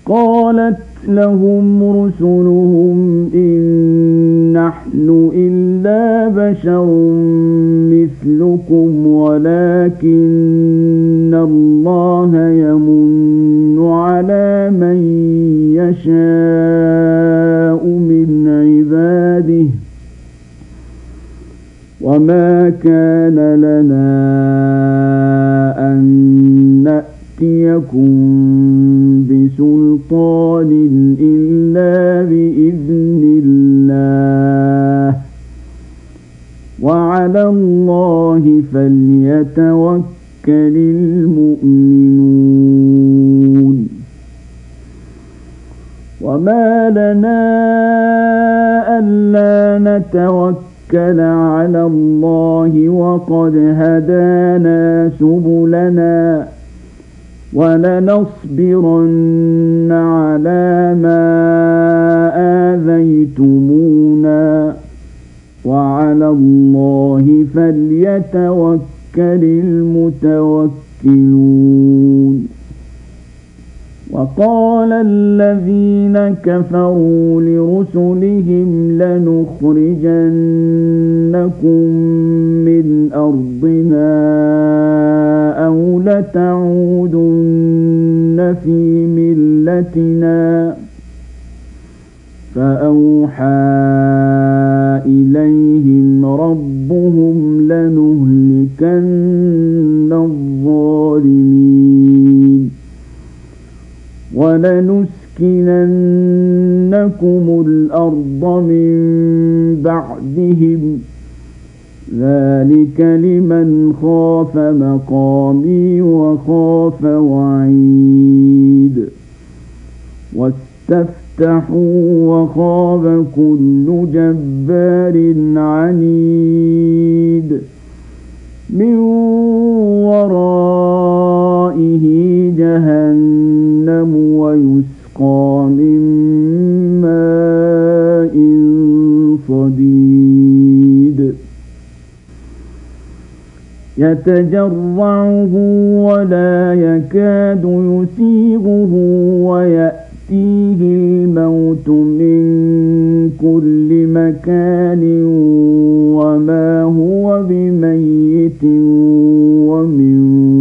قالت لهم رسلهم إن نحن إلا بشر مثلكم ولكن الله يمن على من يشاء من عباده وما كان لنا أن نأتيكم بسلطان إلا بإذن الله وعلى الله فليتوكل المؤمنون وما لنا ألا نتوكل على الله وقد هدانا سبلنا ولنصبرن على ما آذيتمونا وعلى الله فليتوكل المتوكلون وقال الذين كفروا لرسلهم لنخرجنكم من أرضنا أو لتعودن في ملتنا فأوحى إليهم ربهم لنهلكن الظالمين ولنسكننكم الأرض من بعدهم ذلك لمن خاف مقامي وخاف وعيد واستفتحوا وخاب كل جبار عنيد من ورائه جهنم ويسقى من ماء صديد يتجرعه ولا يكاد يسيغه ويأتيه الموت من كل مكان وما هو بميت ومن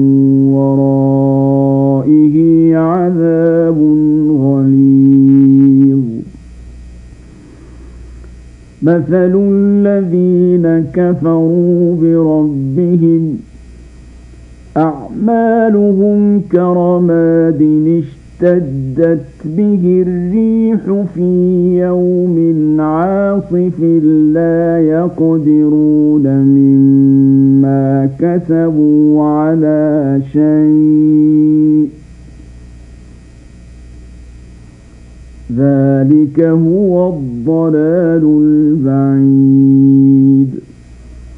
ورائه عذاب غليظ مثل الذين كفروا بربهم أعمالهم كرماد اشتدت به الريح في يوم عاصف لا يقدرون مما كسبوا على شيء ذلك هو الضلال البعيد